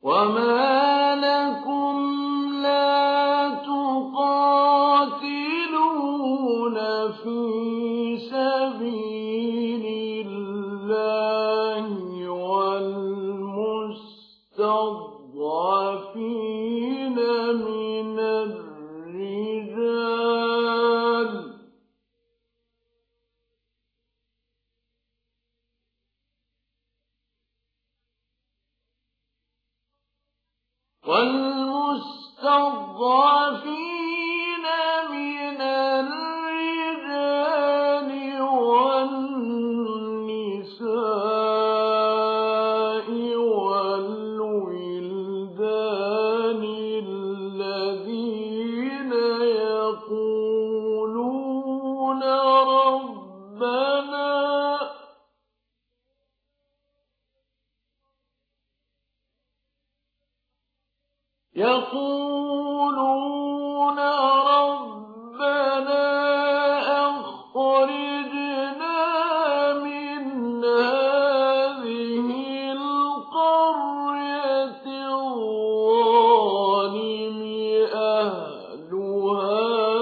وما لكم لا تقاتلون في سبيل الله والمستضعفين من الرجال والنساء والولدان الذين يقولون ربنا أخرجنا من هذه القرية الظالم أهلها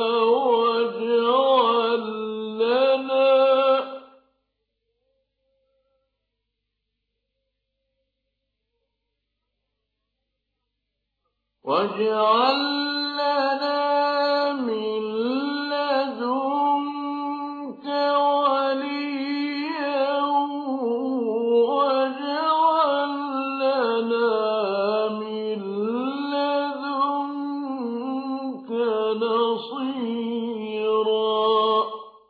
واجعل لنا من لدنك وليا واجعل لنا من لدنك نصيرا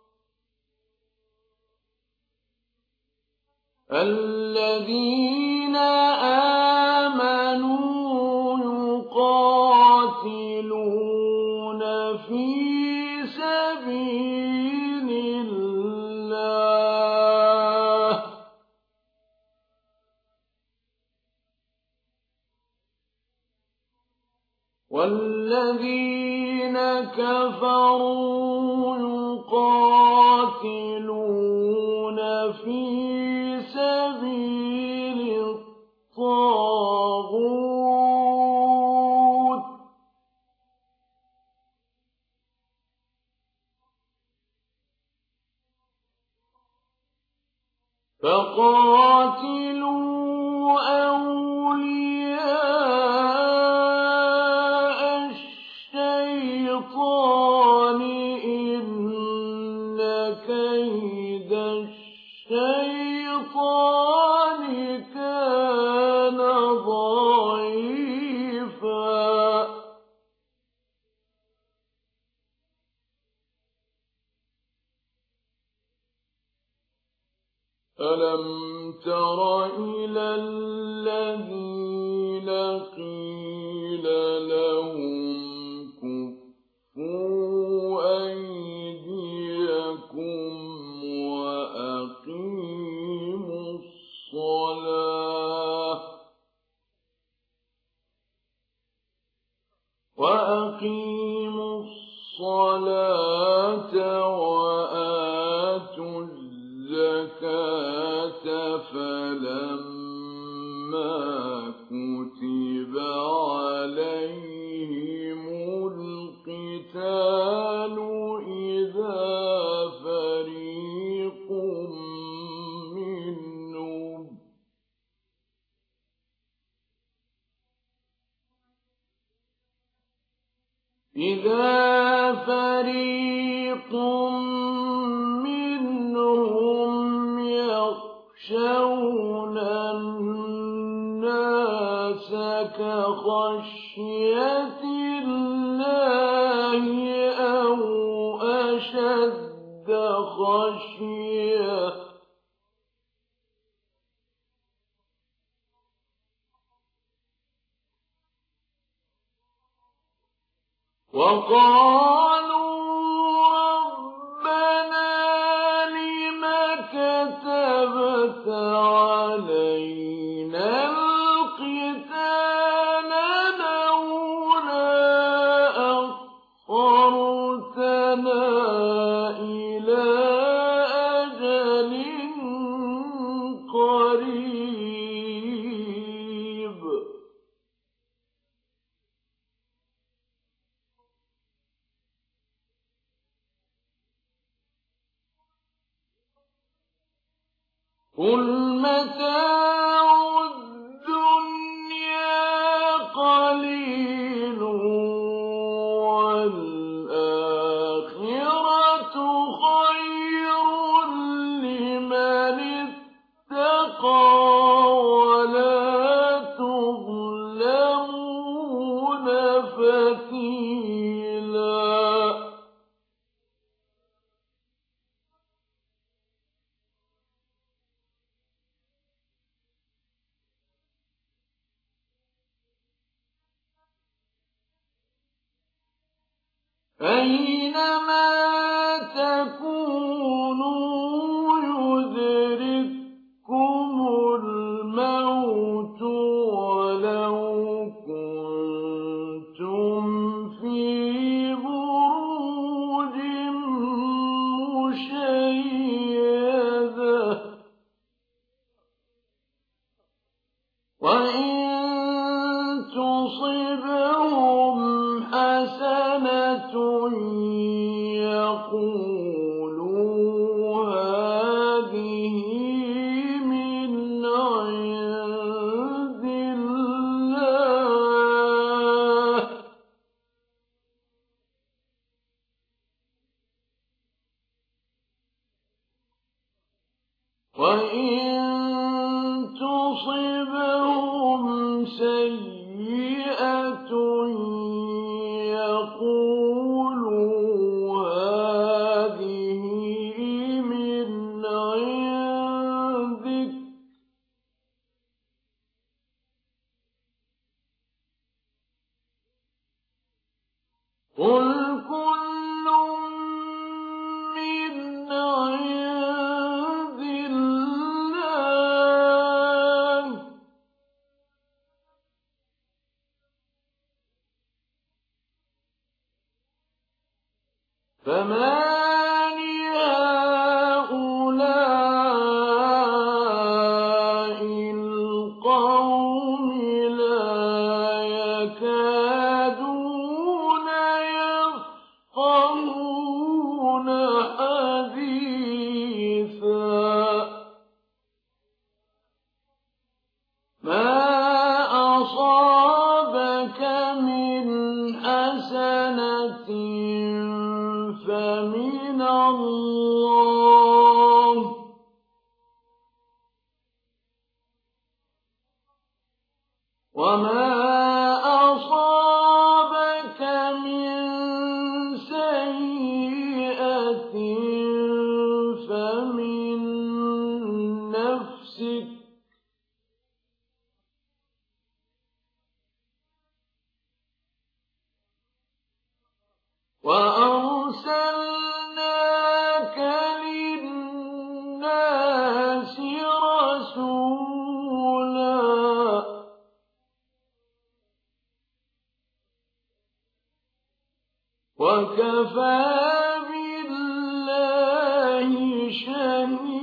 الذين يقاتلون في سبيل الله والذين كفروا يقاتلون في سبيل الطاغوت فقاتلوا أولياء الشيطان إن كيد الشيطان كان ضعيفا ألم تر إلى الذين قيل لهم كفوا أيديكم وأقيموا الصلاة وآتوا الزكاة فلما كتب عليهم القتال إذا فريق منهم يخشون الناس كخشية الله أو أشد خشية وقالوا ربنا لم كتبت علينا القتال لولا أخرتنا إلى أجل قريب قُلْ مَتَاعُ الدُّنْيَا قَلِيلٌ وَالْآخِرَةُ خَيْرٌ لِّمَنِ اتَّقَىٰ وَلَا تُظْلَمُونَ فَتِيلًا. أَيْنَمَا تَكُونُوا يُدْرِككُّمُ الْمَوْتُ وَلَوْ كُنتُمْ فِي بُرُوجٍ مُّشَيَّدَةٍ ۗ وَإِن تُصِبْهُمْ حَسَنَةٌ يَقُولُوا هَٰذِهِ مِنْ عِندِ اللَّهِ ۖ وَإِن تُصِبْهُمْ سَيِّئَةٌ يَقُولُوا هَٰذِهِ مِنْ عِندِكَ ۚ قُلْ كُلٌّ مِّنْ عِندِ اللَّهِ ۖ فَمَالِ هَٰؤُلَاءِ الْقَوْمِ لَا يَكَادُونَ يَفْقَهُونَ حَدِيثًا. مَا أَصَابَكَ مِنْ حَسَنَةٍ فَمِنَ اللَّهِ ۖ وَمَا أَصَابَكَ مِن سَيِّئَةٍ فَمِن نَّفْسِكَ ۚ وَأَرْسَلْنَاكَ لِلنَّاسِ رَسُولًا ۚ وَكَفَىٰ بِاللَّهِ شَهِيدًا.